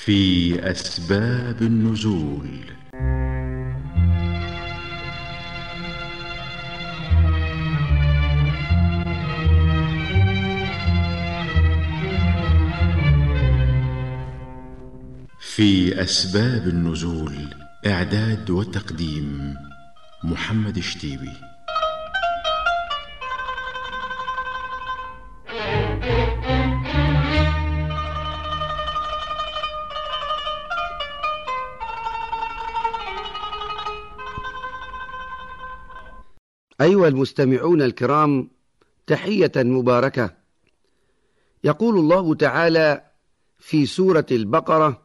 في أسباب النزول. في أسباب النزول، إعداد وتقديم محمد الشتيبي. أيها المستمعون الكرام، تحية مباركة. يقول الله تعالى في سورة البقرة: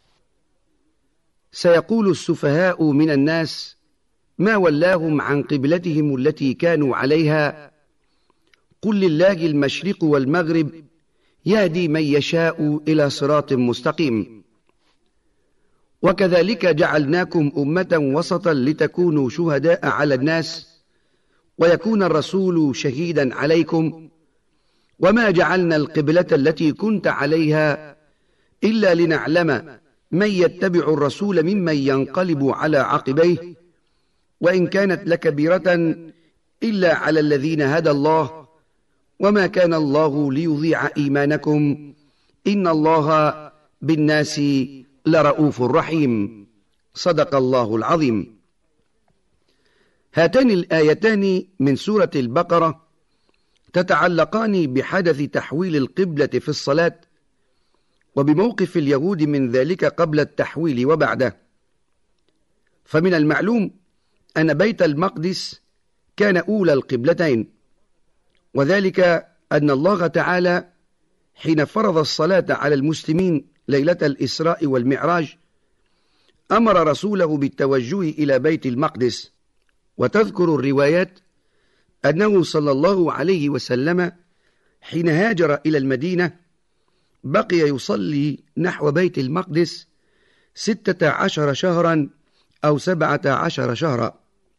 سيقول السفهاء من الناس ما ولاهم عن قبلتهم التي كانوا عليها قل لله المشرق والمغرب يهدي من يشاء إلى صراط مستقيم. وكذلك جعلناكم أمة وسطا لتكونوا شهداء على الناس ويكون الرسول شهيدا عليكم وما جعلنا القبلة التي كنت عليها إلا لنعلم من يتبع الرسول ممن ينقلب على عقبيه وإن كانت لكبيرة إلا على الذين هدى الله وما كان الله ليضيع إيمانكم إن الله بالناس لرؤوف رحيم. صدق الله العظيم. هاتان الآيتان من سورة البقرة تتعلقان بحدث تحويل القبلة في الصلاة وبموقف اليهود من ذلك قبل التحويل وبعده. فمن المعلوم أن بيت المقدس كان أولى القبلتين، وذلك أن الله تعالى حين فرض الصلاة على المسلمين ليلة الإسراء والمعراج أمر رسوله بالتوجه إلى بيت المقدس. وتذكر الروايات أنه صلى الله عليه وسلم حين هاجر إلى المدينة بقي يصلي نحو بيت المقدس 16 شهرا أو 17 شهرا،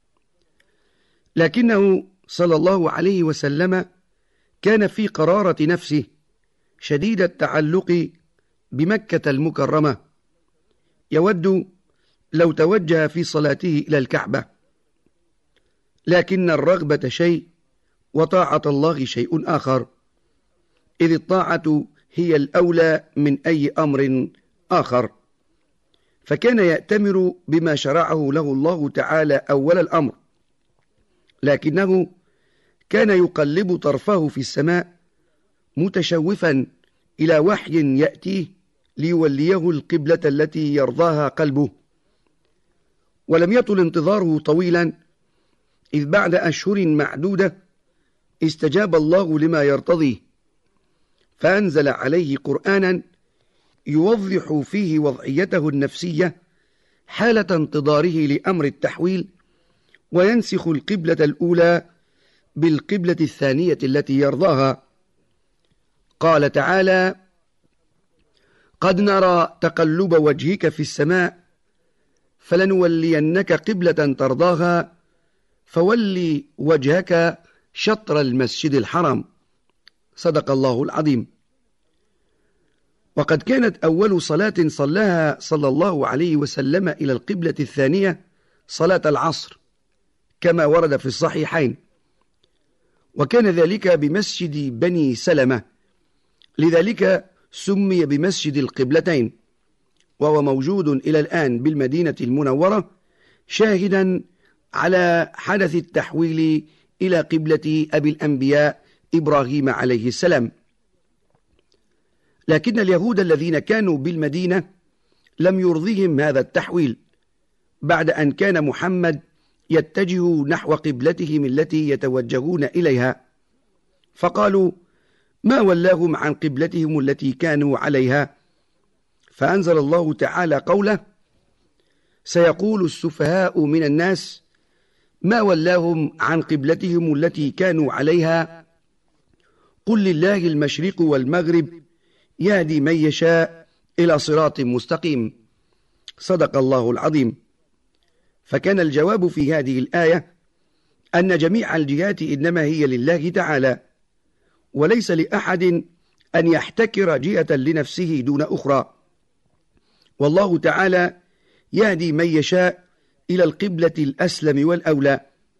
لكنه صلى الله عليه وسلم كان في قرارة نفسه شديد التعلق بمكة المكرمة، يود لو توجه في صلاته إلى الكعبة، لكن الرغبة شيء وطاعة الله شيء آخر، إذ الطاعة هي الأولى من أي أمر آخر. فكان يأتمر بما شرعه له الله تعالى أول الأمر، لكنه كان يقلب طرفه في السماء متشوفا إلى وحي يأتيه ليوليه القبلة التي يرضاها قلبه. ولم يطل انتظاره طويلا، إذ بعد أشهر معدودة استجاب الله لما يرتضيه، فأنزل عليه قرآنا يوضح فيه وضعيته النفسية حالة انتظاره لأمر التحويل، وينسخ القبلة الأولى بالقبلة الثانية التي يرضاها. قال تعالى: قد نرى تقلب وجهك في السماء فلنولينك قبلة ترضاها فولي وجهك شطر المسجد الحرام. صدق الله العظيم. وقد كانت أول صلاة صلاها صلى الله عليه وسلم إلى القبلة الثانية صلاة العصر كما ورد في الصحيحين، وكان ذلك بمسجد بني سلمة، لذلك سمي بمسجد القبلتين، وهو موجود إلى الآن بالمدينة المنورة شاهدا على حدث التحويل إلى قبلة أبي الأنبياء إبراهيم عليه السلام. لكن اليهود الذين كانوا بالمدينة لم يرضهم هذا التحويل بعد أن كان محمد يتجه نحو قبلتهم التي يتوجهون إليها، فقالوا ما ولاهم عن قبلتهم التي كانوا عليها. فأنزل الله تعالى قوله: سيقول السفهاء من الناس ما ولاهم عن قبلتهم التي كانوا عليها قل لله المشرق والمغرب يهدي من يشاء إلى صراط مستقيم. صدق الله العظيم. فكان الجواب في هذه الآية أن جميع الجهات إنما هي لله تعالى، وليس لأحد أن يحتكر جهة لنفسه دون أخرى، والله تعالى يهدي من يشاء إلى القبلة الأسلم والأولى.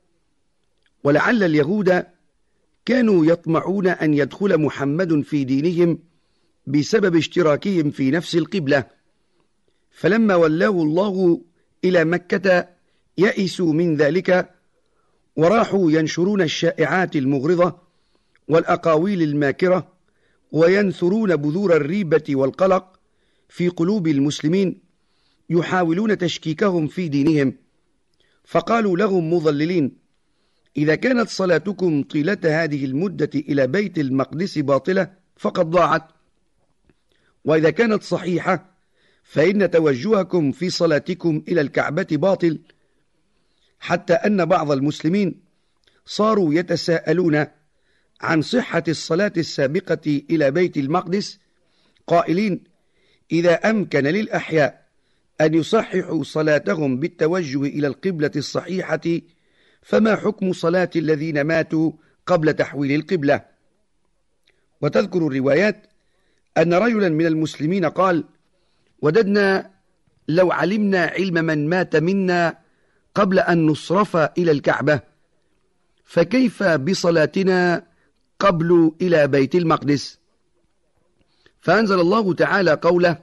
ولعل اليهود كانوا يطمعون أن يدخل محمد في دينهم بسبب اشتراكهم في نفس القبلة، فلما ولاه الله إلى مكة يئسوا من ذلك، وراحوا ينشرون الشائعات المغرضة والأقاويل الماكرة، وينثرون بذور الريبة والقلق في قلوب المسلمين، يحاولون تشكيكهم في دينهم. فقالوا لهم مضللين: إذا كانت صلاتكم طيلة هذه المدة إلى بيت المقدس باطلة فقد ضاعت، وإذا كانت صحيحة فإن توجهكم في صلاتكم إلى الكعبة باطل، حتى أن بعض المسلمين صاروا يتساءلون عن صحة الصلاة السابقة إلى بيت المقدس، قائلين: إذا أمكن للأحياء أن يصححوا صلاتهم بالتوجه إلى القبلة الصحيحة، فما حكم صلاة الذين ماتوا قبل تحويل القبلة؟ وتذكر الروايات أن رجلا من المسلمين قال: وددنا لو علمنا علم من مات منا قبل أن نصرف إلى الكعبة، فكيف بصلاتنا قبل إلى بيت المقدس؟ فأنزل الله تعالى قوله: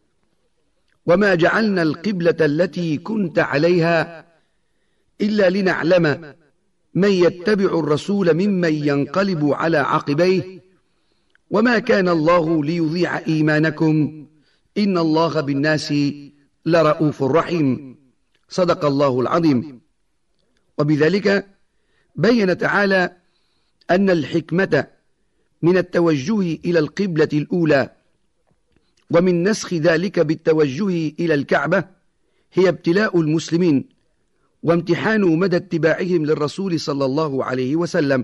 وما جعلنا القبلة التي كنت عليها إلا لنعلم من يتبع الرسول ممن ينقلب على عقبيه، وما كان الله ليضيع إيمانكم إن الله بالناس لرؤوف رحيم. صدق الله العظيم. وبذلك بين تعالى أن الحكمة من التوجه إلى القبلة الأولى ومن نسخ ذلك بالتوجه إلى الكعبة هي ابتلاء المسلمين وامتحان مدى اتباعهم للرسول صلى الله عليه وسلم.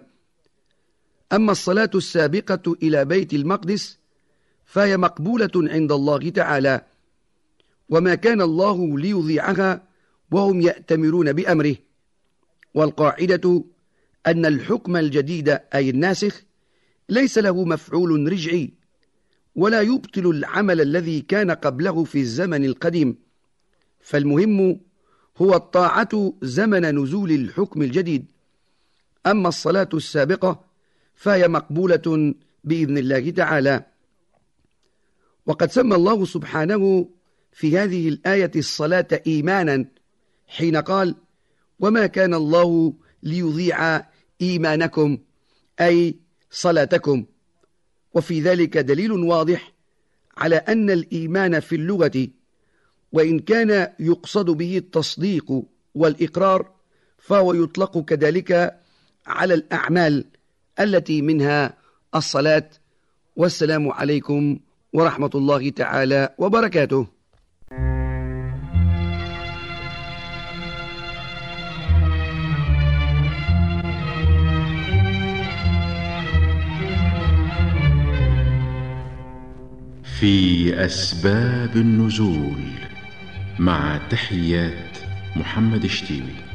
أما الصلاة السابقة إلى بيت المقدس فهي مقبولة عند الله تعالى، وما كان الله ليضيعها وهم يأتمرون بأمره. والقاعدة أن الحكم الجديد أي الناسخ ليس له مفعول رجعي، ولا يبطل العمل الذي كان قبله في الزمن القديم، فالمهم هو الطاعة زمن نزول الحكم الجديد. أما الصلاة السابقة فهي مقبولة بإذن الله تعالى. وقد سمى الله سبحانه في هذه الآية الصلاة إيمانا حين قال: وما كان الله ليضيع إيمانكم أي صلاتكم. وفي ذلك دليل واضح على أن الإيمان في اللغة وإن كان يقصد به التصديق والإقرار، فهو يطلق كذلك على الأعمال التي منها الصلاة. والسلام عليكم ورحمة الله تعالى وبركاته. في أسباب النزول، مع تحيات محمد شتيبي.